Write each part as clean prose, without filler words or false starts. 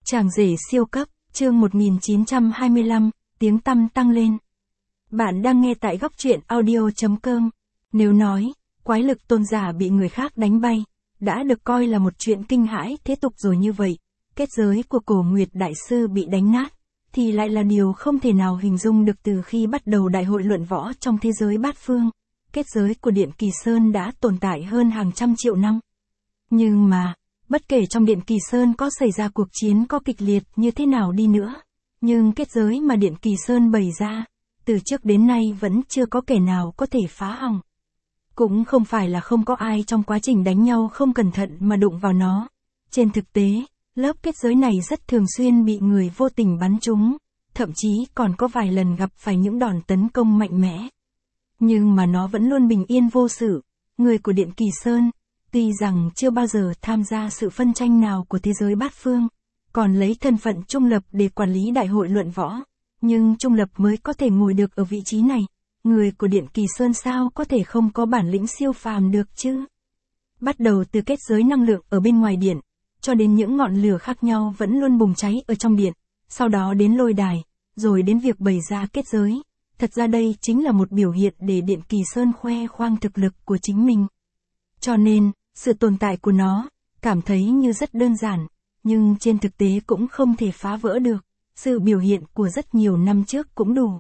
Chàng rể siêu cấp, chương 1925, tiếng tăm tăng lên. Bạn đang nghe tại góc truyện audio.com. Nếu nói, quái lực tôn giả bị người khác đánh bay, đã được coi là một chuyện kinh hãi thế tục rồi như vậy, kết giới của Cổ Nguyệt Đại Sư bị đánh nát, thì lại là điều không thể nào hình dung được từ khi bắt đầu đại hội luận võ trong thế giới bát phương. Kết giới của Điện Kỳ Sơn đã tồn tại hơn hàng trăm triệu năm. Nhưng mà, bất kể trong Điện Kỳ Sơn có xảy ra cuộc chiến có kịch liệt như thế nào đi nữa, nhưng kết giới mà Điện Kỳ Sơn bày ra, từ trước đến nay vẫn chưa có kẻ nào có thể phá hỏng. Cũng không phải là không có ai trong quá trình đánh nhau không cẩn thận mà đụng vào nó. Trên thực tế, lớp kết giới này rất thường xuyên bị người vô tình bắn trúng, thậm chí còn có vài lần gặp phải những đòn tấn công mạnh mẽ. Nhưng mà nó vẫn luôn bình yên vô sự. Người của Điện Kỳ Sơn, tuy rằng chưa bao giờ tham gia sự phân tranh nào của thế giới bát phương, còn lấy thân phận trung lập để quản lý đại hội luận võ, nhưng trung lập mới có thể ngồi được ở vị trí này. Người của Điện Kỳ Sơn sao có thể không có bản lĩnh siêu phàm được chứ? Bắt đầu từ kết giới năng lượng ở bên ngoài điện, cho đến những ngọn lửa khác nhau vẫn luôn bùng cháy ở trong điện, sau đó đến lôi đài, rồi đến việc bày ra kết giới. Thật ra đây chính là một biểu hiện để Điện Kỳ Sơn khoe khoang thực lực của chính mình. Cho nên, sự tồn tại của nó, cảm thấy như rất đơn giản, nhưng trên thực tế cũng không thể phá vỡ được. Sự biểu hiện của rất nhiều năm trước cũng đủ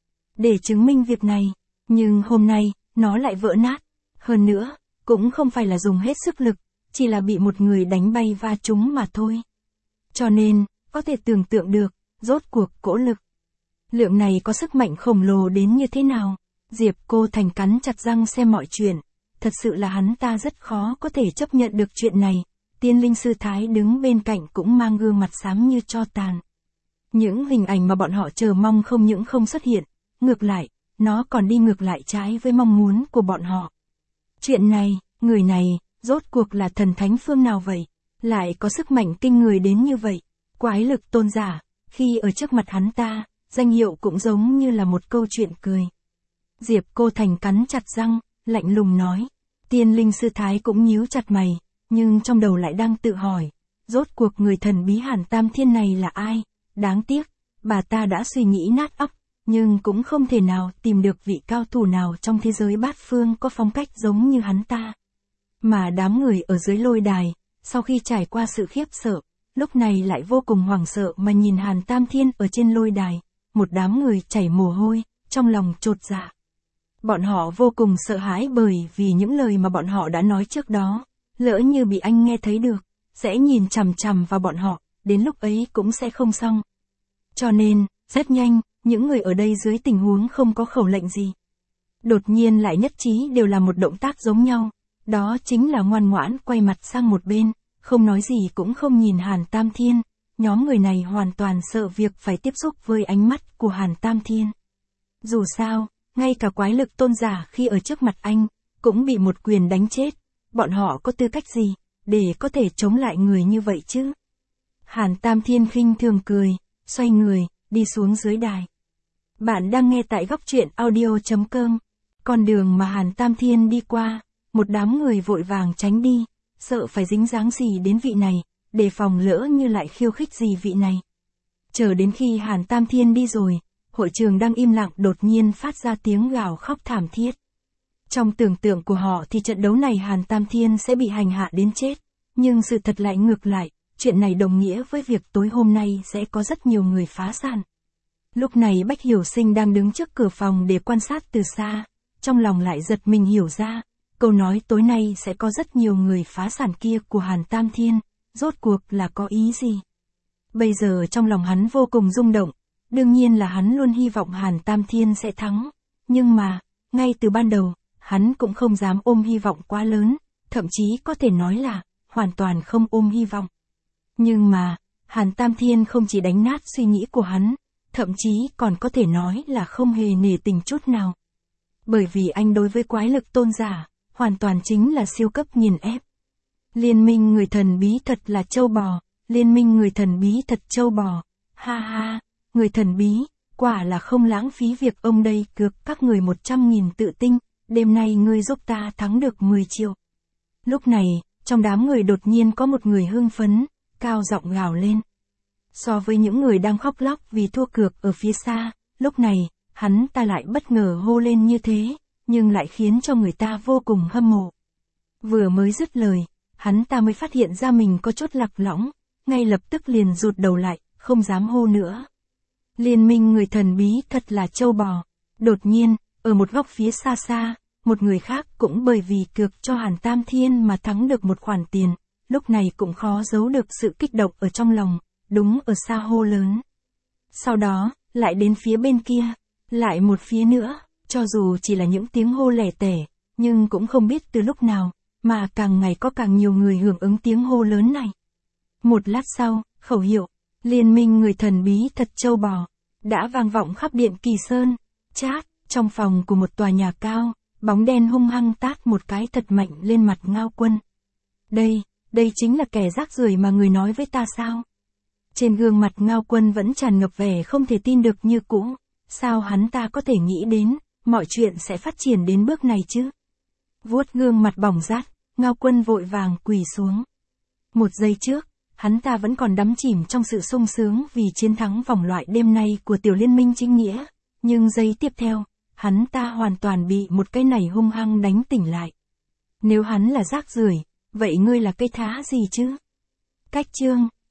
để chứng minh việc này, nhưng hôm nay, nó lại vỡ nát. Hơn nữa, cũng không phải là dùng hết sức lực, chỉ là bị một người đánh bay va trúng mà thôi. Cho nên, có thể tưởng tượng được, rốt cuộc cỗ lực lượng này có sức mạnh khổng lồ đến như thế nào. Diệp Cô Thành cắn chặt răng xem mọi chuyện, thật sự là hắn ta rất khó có thể chấp nhận được chuyện này. Tiên linh sư Thái đứng bên cạnh cũng mang gương mặt xám như tro tàn. Những hình ảnh mà bọn họ chờ mong không những không xuất hiện, ngược lại, nó còn đi ngược lại trái với mong muốn của bọn họ. Chuyện này, người này, rốt cuộc là thần thánh phương nào vậy? Lại có sức mạnh kinh người đến như vậy? Quái lực tôn giả, khi ở trước mặt hắn ta, danh hiệu cũng giống như là một câu chuyện cười. Diệp Cô Thành cắn chặt răng, lạnh lùng nói. Tiên linh sư Thái cũng nhíu chặt mày, nhưng trong đầu lại đang tự hỏi, rốt cuộc người thần bí Hàn Tam Thiên này là ai? Đáng tiếc, bà ta đã suy nghĩ nát óc, nhưng cũng không thể nào tìm được vị cao thủ nào trong thế giới bát phương có phong cách giống như hắn ta. Mà đám người ở dưới lôi đài, sau khi trải qua sự khiếp sợ, lúc này lại vô cùng hoảng sợ mà nhìn Hàn Tam Thiên ở trên lôi đài, một đám người chảy mồ hôi, trong lòng chột dạ. Bọn họ vô cùng sợ hãi bởi vì những lời mà bọn họ đã nói trước đó, lỡ như bị anh nghe thấy được, sẽ nhìn chằm chằm vào bọn họ, đến lúc ấy cũng sẽ không xong. Cho nên, rất nhanh, những người ở đây dưới tình huống không có khẩu lệnh gì, đột nhiên lại nhất trí đều làm một động tác giống nhau, đó chính là ngoan ngoãn quay mặt sang một bên, không nói gì cũng không nhìn Hàn Tam Thiên. Nhóm người này hoàn toàn sợ việc phải tiếp xúc với ánh mắt của Hàn Tam Thiên. Dù sao, ngay cả quái lực tôn giả khi ở trước mặt anh, cũng bị một quyền đánh chết, bọn họ có tư cách gì, để có thể chống lại người như vậy chứ? Hàn Tam Thiên khinh thường cười, xoay người, đi xuống dưới đài. Bạn đang nghe tại góc truyện audio.com. Con đường mà Hàn Tam Thiên đi qua, một đám người vội vàng tránh đi, sợ phải dính dáng gì đến vị này, để phòng lỡ như lại khiêu khích gì vị này. Chờ đến khi Hàn Tam Thiên đi rồi, hội trường đang im lặng đột nhiên phát ra tiếng gào khóc thảm thiết. Trong tưởng tượng của họ thì trận đấu này Hàn Tam Thiên sẽ bị hành hạ đến chết, nhưng sự thật lại ngược lại, chuyện này đồng nghĩa với việc tối hôm nay sẽ có rất nhiều người phá sản. Lúc này Bách Hiểu Sinh đang đứng trước cửa phòng để quan sát từ xa, trong lòng lại giật mình hiểu ra, câu nói tối nay sẽ có rất nhiều người phá sản kia của Hàn Tam Thiên, rốt cuộc là có ý gì? Bây giờ trong lòng hắn vô cùng rung động, đương nhiên là hắn luôn hy vọng Hàn Tam Thiên sẽ thắng, nhưng mà, ngay từ ban đầu, hắn cũng không dám ôm hy vọng quá lớn, thậm chí có thể nói là, hoàn toàn không ôm hy vọng. Nhưng mà, Hàn Tam Thiên không chỉ đánh nát suy nghĩ của hắn, thậm chí còn có thể nói là không hề nể tình chút nào. Bởi vì anh đối với quái lực tôn giả, hoàn toàn chính là siêu cấp nghiền ép. Liên minh người thần bí thật là trâu bò, liên minh người thần bí thật trâu bò, ha ha, người thần bí, quả là không lãng phí việc ông đây cược các người 100.000 tự tinh, đêm nay ngươi giúp ta thắng được 10 triệu. Lúc này, trong đám người đột nhiên có một người hưng phấn, cao giọng gào lên. So với những người đang khóc lóc vì thua cược ở phía xa, lúc này, hắn ta lại bất ngờ hô lên như thế, nhưng lại khiến cho người ta vô cùng hâm mộ. Vừa mới dứt lời, hắn ta mới phát hiện ra mình có chút lạc lõng, ngay lập tức liền rụt đầu lại, không dám hô nữa. Liên minh người thần bí thật là trâu bò. Đột nhiên, ở một góc phía xa xa, một người khác cũng bởi vì cược cho Hàn Tam Thiên mà thắng được một khoản tiền, lúc này cũng khó giấu được sự kích động ở trong lòng, đúng ở xa hô lớn. Sau đó, lại đến phía bên kia, lại một phía nữa, cho dù chỉ là những tiếng hô lẻ tẻ, nhưng cũng không biết từ lúc nào, mà càng ngày có càng nhiều người hưởng ứng tiếng hô lớn này. Một lát sau, khẩu hiệu, liên minh người thần bí thật trâu bò, đã vang vọng khắp điện Kỳ Sơn. Chát, trong phòng của một tòa nhà cao, bóng đen hung hăng tát một cái thật mạnh lên mặt Ngao Quân. Đây chính là kẻ rác rưởi mà người nói với ta sao? Trên gương mặt Ngao Quân vẫn tràn ngập vẻ không thể tin được như cũ, sao hắn ta có thể nghĩ đến, mọi chuyện sẽ phát triển đến bước này chứ? Vuốt gương mặt bỏng rát, Ngao Quân vội vàng quỳ xuống. Một giây trước, hắn ta vẫn còn đắm chìm trong sự sung sướng vì chiến thắng vòng loại đêm nay của tiểu liên minh chính nghĩa, nhưng giây tiếp theo, hắn ta hoàn toàn bị một cái này hung hăng đánh tỉnh lại. Nếu hắn là rác rưởi, vậy ngươi là cây thá gì chứ? Cách chương